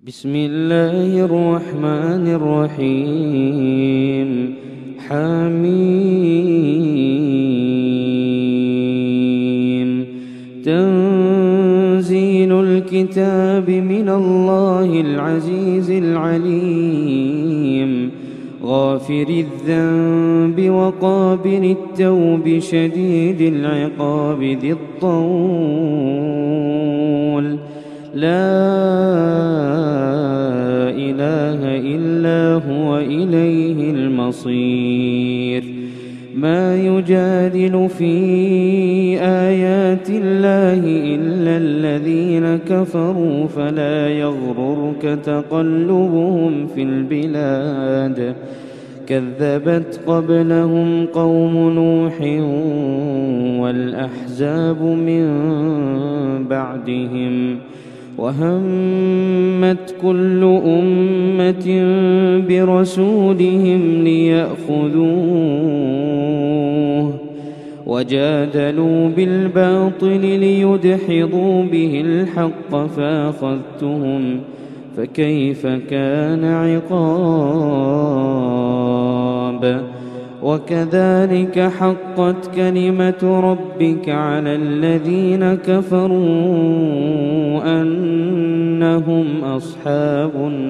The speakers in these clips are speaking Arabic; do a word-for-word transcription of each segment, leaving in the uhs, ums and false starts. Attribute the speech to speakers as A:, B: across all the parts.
A: بسم الله الرحمن الرحيم. حميم. تنزيل الكتاب من الله العزيز العليم، غافر الذنب وقابل التوب شديد العقاب ذي الطول، لا إله إلا هو إليه المصير. ما يجادل في آيات الله إلا الذين كفروا، فلا يغررك تقلبهم في البلاد. كذبت قبلهم قوم نوح والأحزاب من بعدهم، وهمت كل أمة برسولهم ليأخذوه، وجادلوا بالباطل ليدحضوا به الحق فأخذتهم، فكيف كان عقاب. وكذلك حقت كلمة ربك على الذين كفروا أنهم أصحاب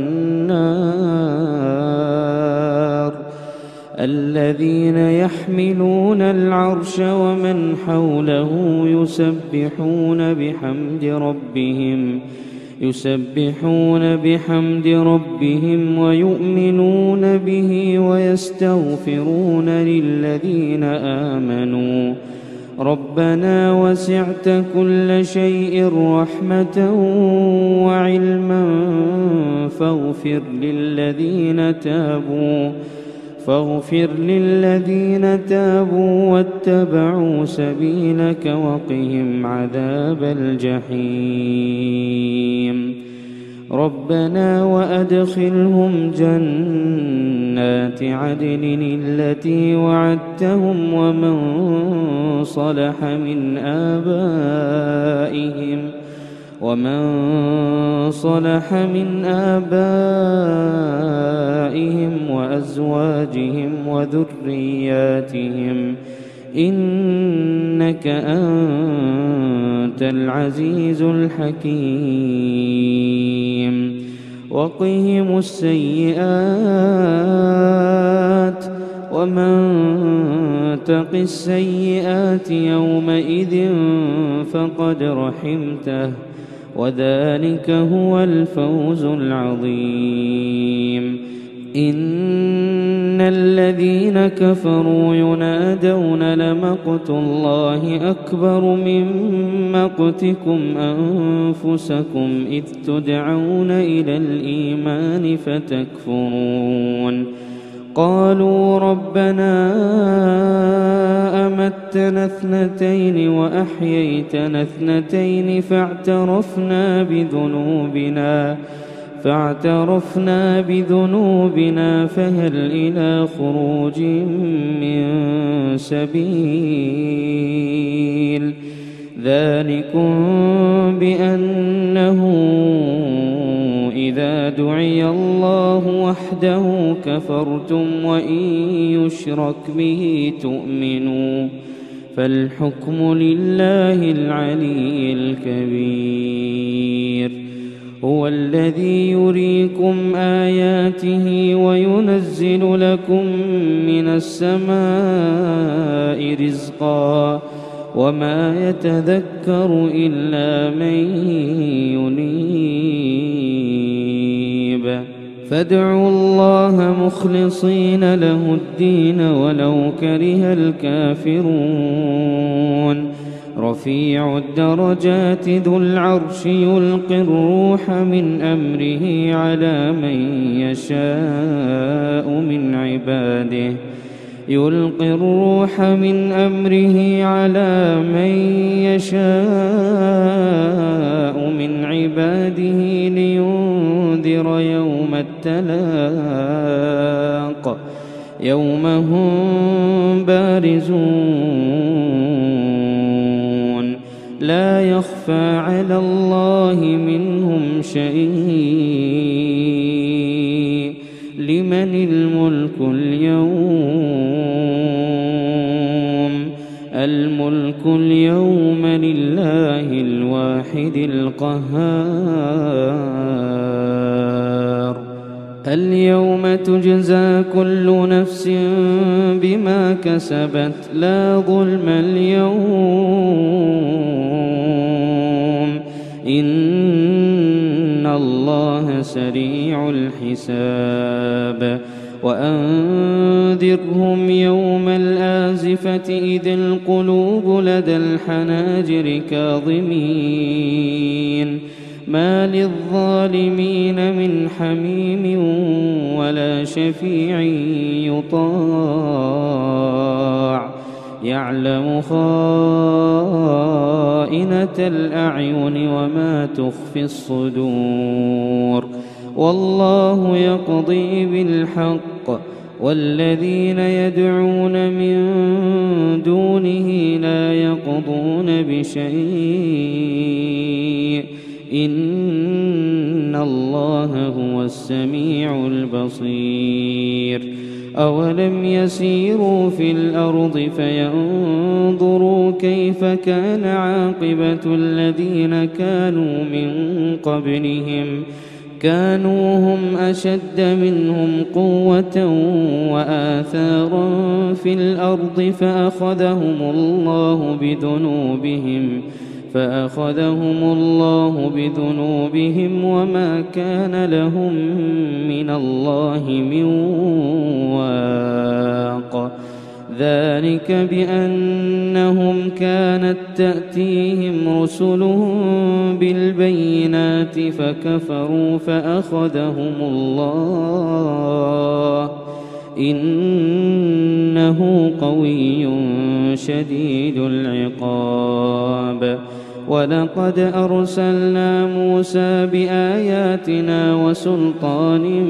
A: النار. الذين يحملون العرش ومن حوله يسبحون بحمد ربهم يسبحون بحمد ربهم ويؤمنون به ويستغفرون للذين آمنوا ربنا وسعت كل شيء رحمة وعلما فاغفر للذين تابوا فاغفر للذين تابوا واتبعوا سبيلك وقهم عذاب الجحيم. ربنا وأدخلهم جنات عدن التي وعدتهم ومن صلح من آبائهم ومن صلح من آبائهم وأزواجهم وذرياتهم إنك أنت العزيز الحكيم. وقهم السيئات ومن تق السيئات يومئذ فقد رحمته وذلك هو الفوز العظيم. إن الذين كفروا ينادون لمقت الله أكبر من مقتكم أنفسكم إذ تدعون إلى الإيمان فتكفرون. قالوا ربنا أمتنا اثنتين وأحييتنا اثنتين فاعترفنا بذنوبنا فاعترفنا بذنوبنا فهل إلى خروج من سبيل. ذلكم بأنه إذا دعي الله وحده كفرتم وإن يشرك به تؤمنوا، فالحكم لله العلي الكبير. هو الذي يريكم آياته وينزل لكم من السماء رزقا وما يتذكر إلا من ينيب. فادعوا الله مخلصين له الدين ولو كره الكافرون. رفيع الدرجات ذو العرش يلقي الروح من أمره على من يشاء من عباده يلقي الروح من أمره على من يشاء من عباده لينذر يوم التلاق يوم هم بارزون لا يخفى على الله منهم شيء. لمن الملك اليوم؟ الملك اليوم لله الواحد القهار. اليوم تجزى كل نفس بما كسبت لا ظلم اليوم، إن الله سريع الحساب. وأنذرهم يوم الآزفة إذ القلوب لدى الحناجر كاظمين ما للظالمين من حميم ولا شفيع يطاع يعلم خائنة الأعين وما تخفي الصدور. والله يقضي بالحق والذين يدعون من دونه لا يقضون بشيء إن الله هو السميع البصير. أولم يسيروا في الأرض فينظروا كيف كان عاقبة الذين كانوا من قبلهم كانوا هم أشد منهم قوة وآثارا في الأرض فأخذهم الله بذنوبهم فأخذهم الله بذنوبهم وما كان لهم من الله من واق. ذلك بأنهم كانت تأتيهم رسلهم بالبينات فكفروا فأخذهم الله إنه قوي شديد العقاب. ولقد أرسلنا موسى بآياتنا وسلطان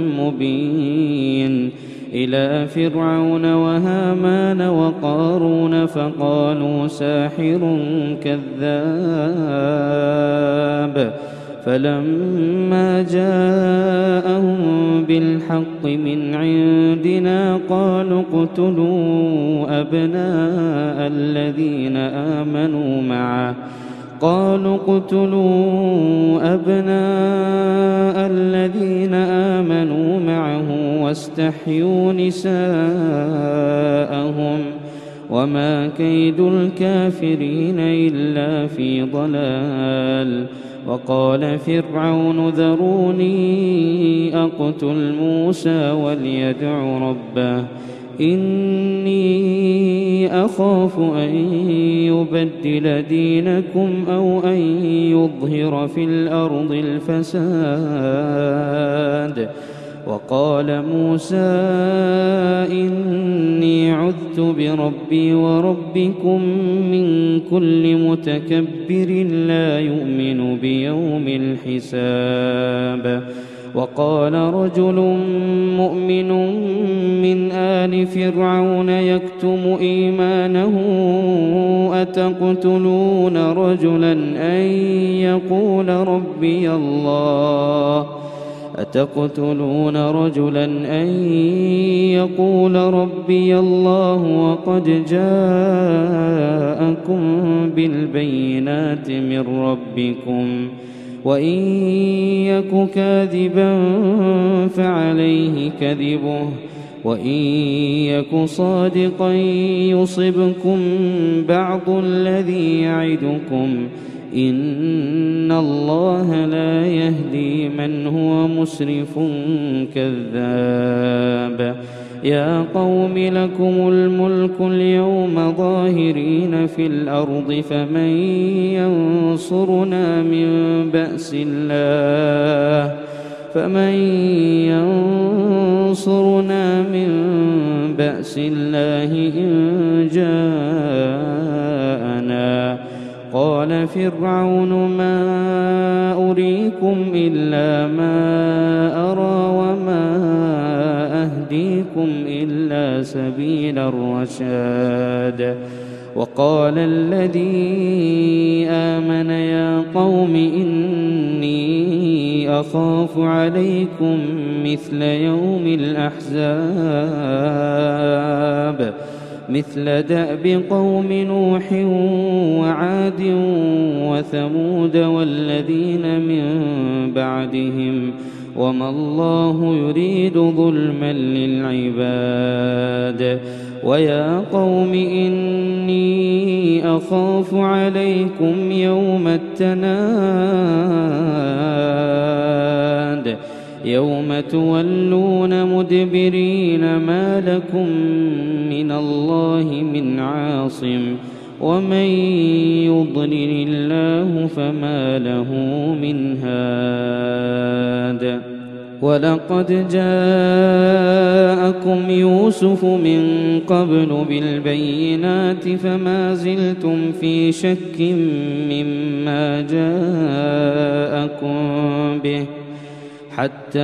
A: مبين إلى فرعون وهامان وقارون فقالوا ساحر كذاب. فلما جاءهم بالحق من عندنا قالوا اقتلوا أبناء الذين آمنوا معه قالوا اقتلوا أبناء الذين آمنوا معه واستحيوا نساءهم وما كيد الكافرين إلا في ضلال. وقال فرعون ذروني أقتل موسى وليدع ربه إني أخاف أن يبدل دينكم أو أن يظهر في الأرض الفساد. وقال موسى إني عذت بربي وربكم من كل متكبر لا يؤمن بيوم الحساب. وقال رجل مؤمن من آل فرعون يكتم إيمانه أتقتلون رجلا أن يقول ربي الله أتقتلون رجلا أن يقول ربي الله وقد جاءكم بالبينات من ربكم وإن يك كاذبا فعليه كذبه وإن يك صادقا يصبكم بعض الذي يعدكم إن الله لا يهدي من هو مسرف كذاب. يا قوم لكم الملك اليوم ظاهرين في الأرض فمن ينصرنا من بأس الله فمن ينصرنا من بأس الله إن جاءنا. قال فرعون ما أريكم إلا ما أرى وما أهديكم إلا سبيل الرشاد. وقال الذي آمن يا قوم إني أخاف عليكم مثل يوم الأحزاب مثل دأب قوم نوح وعاد وثمود والذين من بعدهم وما الله يريد ظلما للعباد ويا قوم إني أخاف عليكم يوم التناد يوم تولون مدبرين ما لكم من الله من عاصم ومن يضلل الله فما له من هاد ولقد جاءكم يوسف من قبل بالبينات فما زلتم في شك مما جاءكم به حتى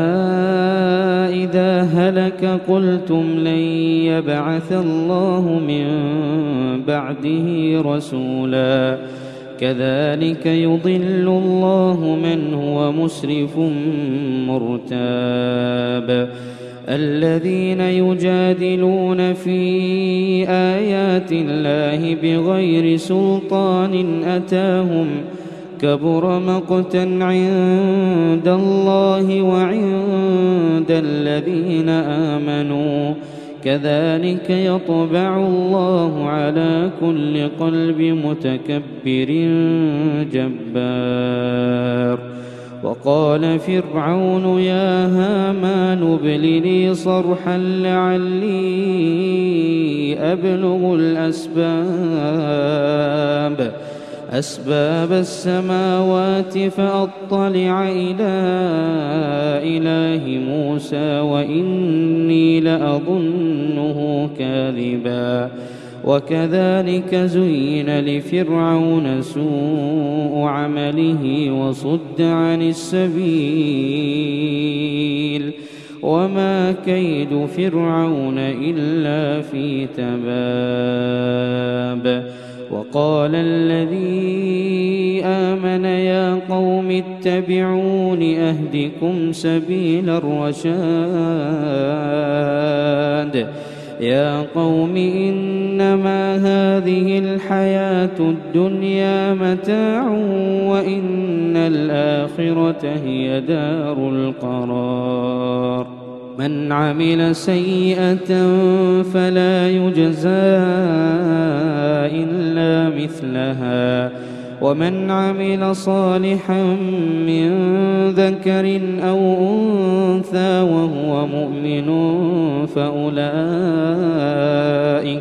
A: إذا هلك قلتم لن يبعث الله من بعده رسولا كذلك يضل الله من هو مسرف مرتاب الذين يجادلون في آيات الله بغير سلطان أتاهم كبر مقتا عند الله وعند الذين آمنوا كذلك يطبع الله على كل قلب متكبر جبار وقال فرعون يا هامان ابن لي صرحا لعلي أبلغ الأسباب أسباب السماوات فأطلع إلى إله موسى وإني لأظنه كاذبا وكذلك زين لفرعون سوء عمله وصد عن السبيل وما كيد فرعون إلا في تباب وقال الذي آمن يا قوم اتبعون أهدكم سبيل الرشاد يا قوم إنما هذه الحياة الدنيا متاع وإن الآخرة هي دار القرار من عمل سيئة فلا يجزى إلا مثلها ومن عمل صالحا من ذكر أو أنثى وهو مؤمن فأولئك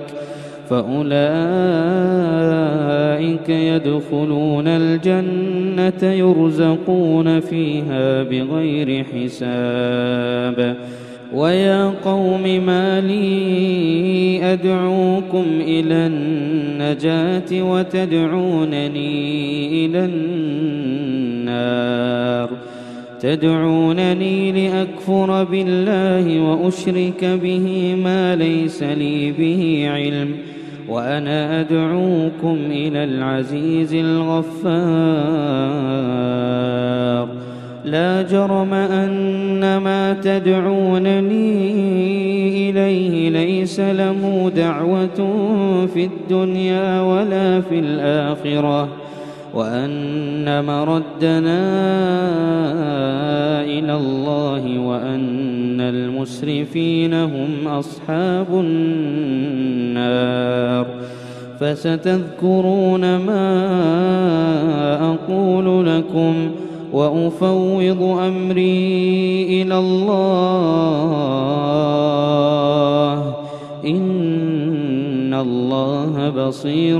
A: فأولئك يدخلون الجنة يرزقون فيها بغير حساب ويا قوم ما لي أدعوكم إلى النجاة وتدعونني إلى النار تدعونني لأكفر بالله وأشرك به ما ليس لي به علم وأنا أدعوكم إلى العزيز الغفار لا جرم أن ما تدعونني إليه ليس له دعوة في الدنيا ولا في الآخرة وأن مردنا إلى الله وأن المسرفين هم أصحاب النار فستذكرون ما أقول لكم وأفوض أمري إلى الله إن الله بصير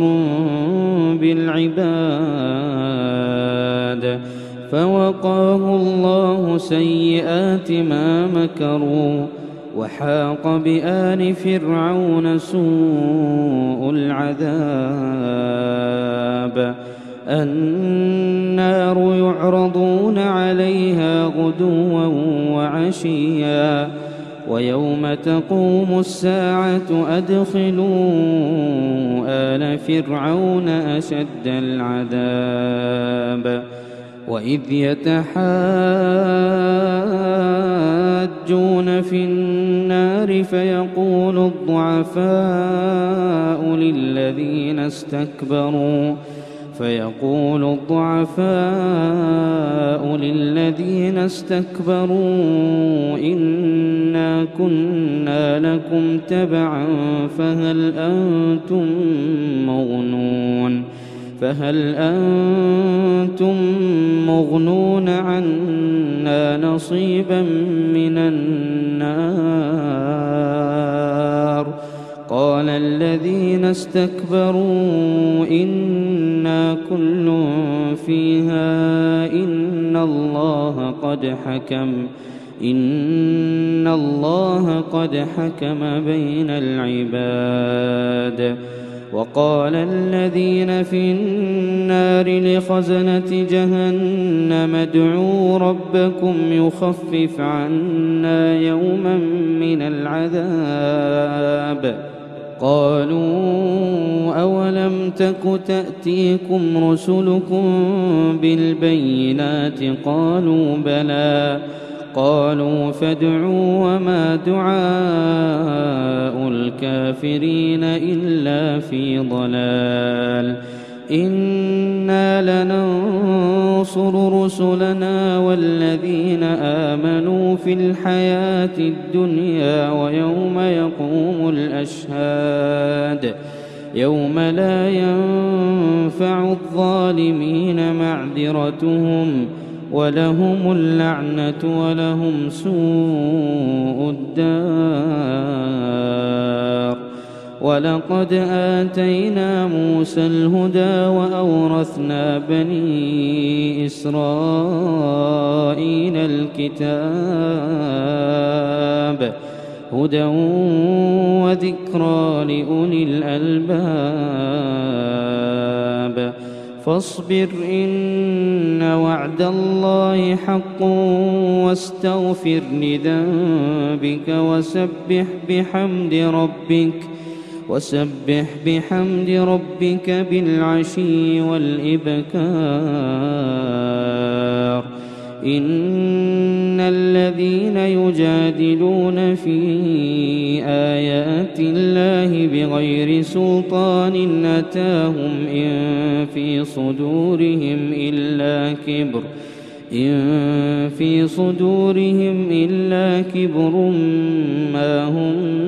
A: بالعباد فوقاه الله سيئات ما مكروا وحاق بآل فرعون سوء العذاب النار يعرضون عليها غدوا وعشيا ويوم تقوم الساعة أدخلوا آل فرعون أشد العذاب وإذ يتحاجون في النار فيقول الضعفاء للذين استكبروا فيقول الضعفاء للذين استكبروا إنا كنا لكم تبعا فهل أنتم مغنون فهل أنتم مغنون عنا نصيبا من النار قال الذين استكبروا إنا كل فيها إن الله قد حكم إن الله قد حكم بين العباد وقال الذين في النار لخزنة جهنم ادعوا ربكم يخفف عنا يوما من العذاب قالوا أولم تك تأتيكم رسلكم بالبينات قالوا بلى قالوا فادعوا وما دعاء الكافرين إلا في ضلال إنا لننصر رسلنا والذين آمنوا في الحياة الدنيا ويوم يقوم الأشهاد يوم لا ينفع الظالمين معذرتهم ولهم اللعنة ولهم سوء الدار ولقد آتينا موسى الهدى وأورثنا بني إسرائيل الكتاب هدى وذكرى لأولي الألباب فاصبر إن وعد الله حق واستغفر لذنبك وسبح بحمد ربك وسبح بحمد ربك بالعشي والإبكار إن الذين يجادلون في آيات الله بغير سلطان أتاهم إن في صدورهم إلا كبر إن في صدورهم إلا كبر ما هم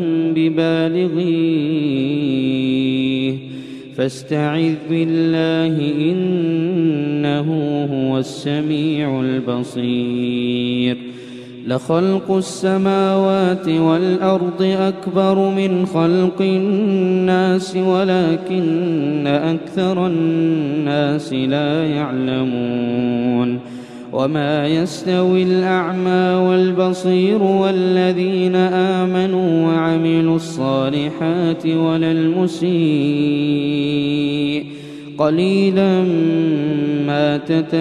A: ببالغيه فاستعذ بالله إنه هو السميع البصير لخلق السماوات والأرض أكبر من خلق الناس ولكن أكثر الناس لا يعلمون وما يستوي الأعمى والبصير والذين آمنوا وعملوا الصالحات ولا المسيء قليلا ما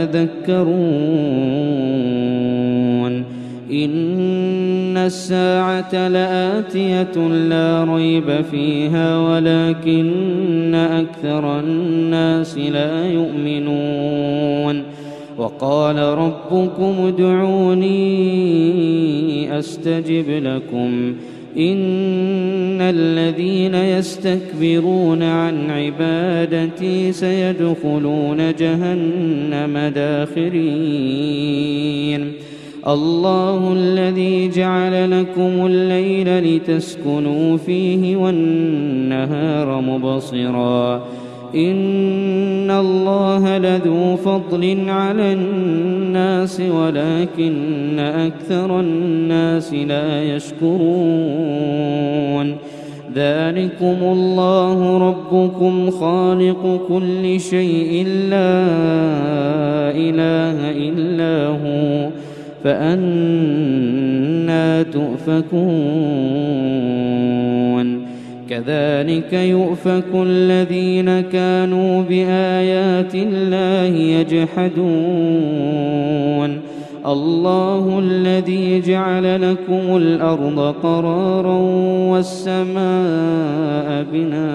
A: تتذكرون إن الساعة لآتية لا ريب فيها ولكن أكثر الناس لا يؤمنون وقال ربكم ادعوني أستجب لكم إن الذين يستكبرون عن عبادتي سيدخلون جهنم داخرين الله الذي جعل لكم الليل لتسكنوا فيه والنهار مبصرا إن الله لذو فضل على الناس ولكن أكثر الناس لا يشكرون ذلكم الله ربكم خالق كل شيء لا إله إلا هو فأنى تؤفكون كذلك يؤفك الذين كانوا بآيات الله يجحدون الله الذي جعل لكم الأرض قرارا والسماء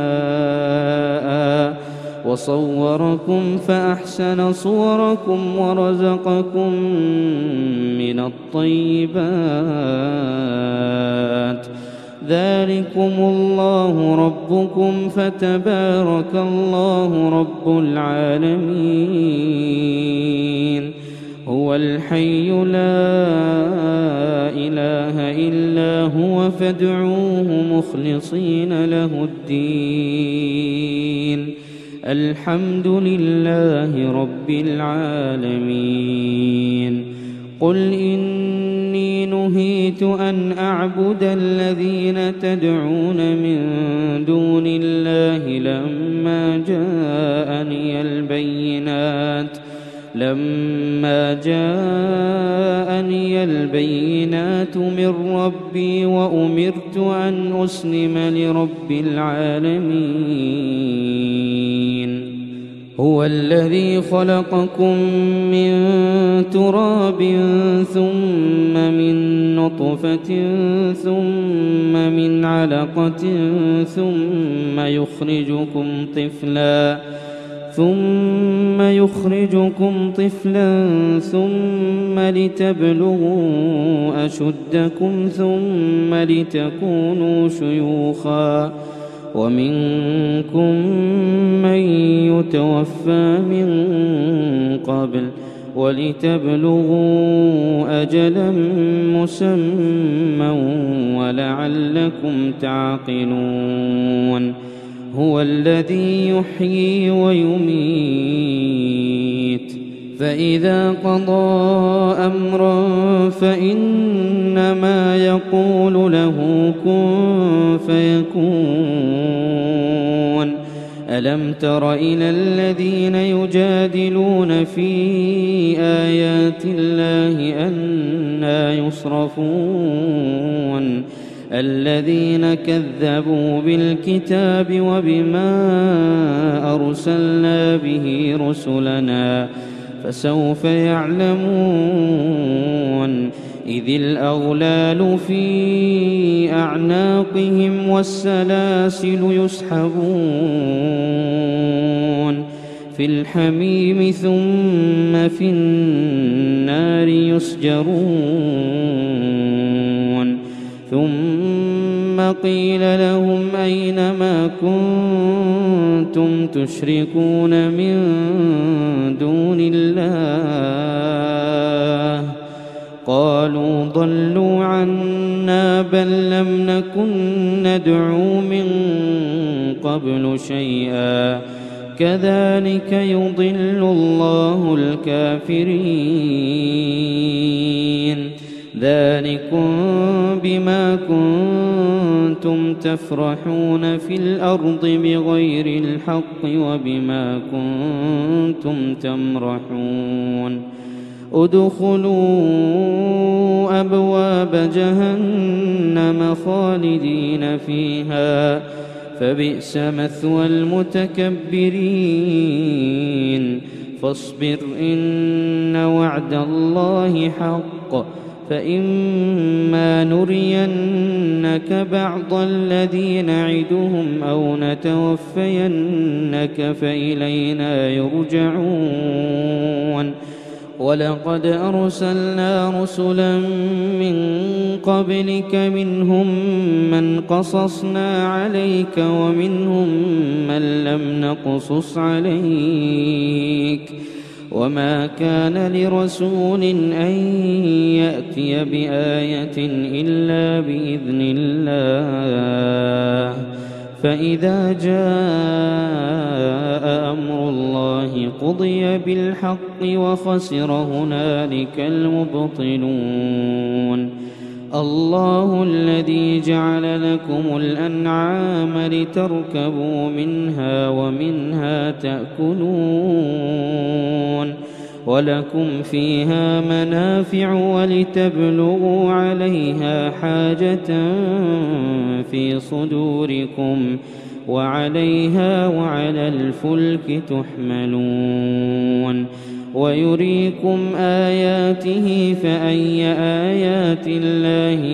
A: بناء وصوركم فأحسن صوركم ورزقكم من الطيبات ذلكم الله ربكم فتبارك الله رب العالمين هو الحي لا إله إلا هو فادعوه مخلصين له الدين الحمد لله رب العالمين قل إني نهيت أن أعبد الذين تدعون من دون الله لما جاءني البينات لما جاءني البينات من ربي وأمرت أن أسلم لرب العالمين هو الذي خلقكم من تراب ثم من نطفة ثم من علقة ثم يخرجكم طفلاً ثم يخرجكم طفلا ثم لتبلغوا أشدكم ثم لتكونوا شيوخا ومنكم من يتوفى من قبل ولتبلغوا أجلا مسمى ولعلكم تعقلون هو الذي يحيي ويميت فإذا قضى أمرا فإنما يقول له كن فيكون ألم تر إلى الذين يجادلون في آيات الله أنى يصرفون الذين كذبوا بالكتاب وبما أرسلنا به رسلنا فسوف يعلمون إذ الأغلال في أعناقهم والسلاسل يسحبون في الحميم ثم في النار يسجرون ثم قيل لهم أين ما كنتم تشركون من دون الله قالوا ضلوا عنا بل لم نكن ندعو من قبل شيئا كذلك يضل الله الكافرين ذلكم بما كنتم تفرحون في الأرض بغير الحق وبما كنتم تمرحون ادخلوا أبواب جهنم خالدين فيها فبئس مثوى المتكبرين فاصبر إن وعد الله حق فإما نرينك بعض الذي نعدهم أو نتوفينك فإلينا يرجعون ولقد أرسلنا رسلا من قبلك منهم من قصصنا عليك ومنهم من لم نقصص عليك وما كان لرسول أن يأتي بآية إلا بإذن الله فإذا جاء أمر الله قضي بالحق وخسر هنالك المبطلون الله الذي جعل لكم الأنعام لتركبوا منها ومنها تأكلون ولكم فيها منافع ولتبلغوا عليها حاجة في صدوركم وعليها وعلى الفلك تحملون ويريكم آياته فأي آيات الله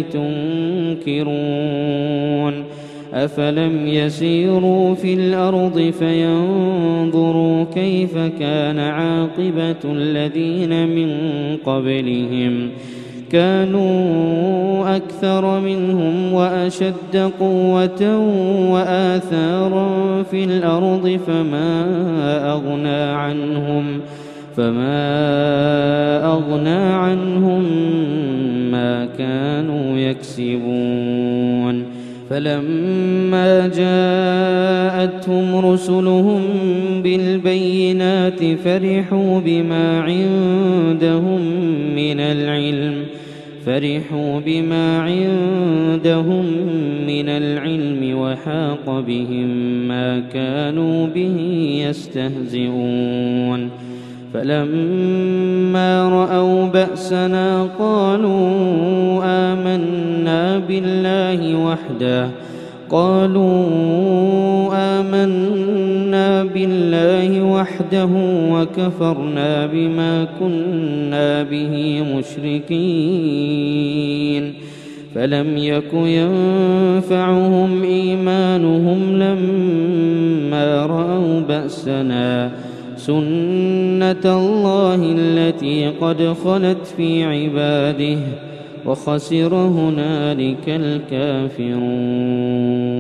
A: تنكرون أفلم يسيروا في الأرض فينظروا كيف كان عاقبة الذين من قبلهم كانوا أكثر منهم وأشد قوة وآثارا في الأرض فما أغنى عنهم فما أغنى عنهم ما كانوا يكسبون فلما جاءتهم رسلهم بالبينات فرحوا بما عندهم من العلم فرحوا بما عندهم من العلم وحاق بهم ما كانوا به يستهزئون فلما رأوا بأسنا قالوا آمنا بالله وحده قالوا آمنا بالله وحده وكفرنا بما كنا به مشركين فلم يك ينفعهم إيمانهم لما رأوا بأسنا سنة الله التي قد خلت في عباده وخسر هنالك الكافرون.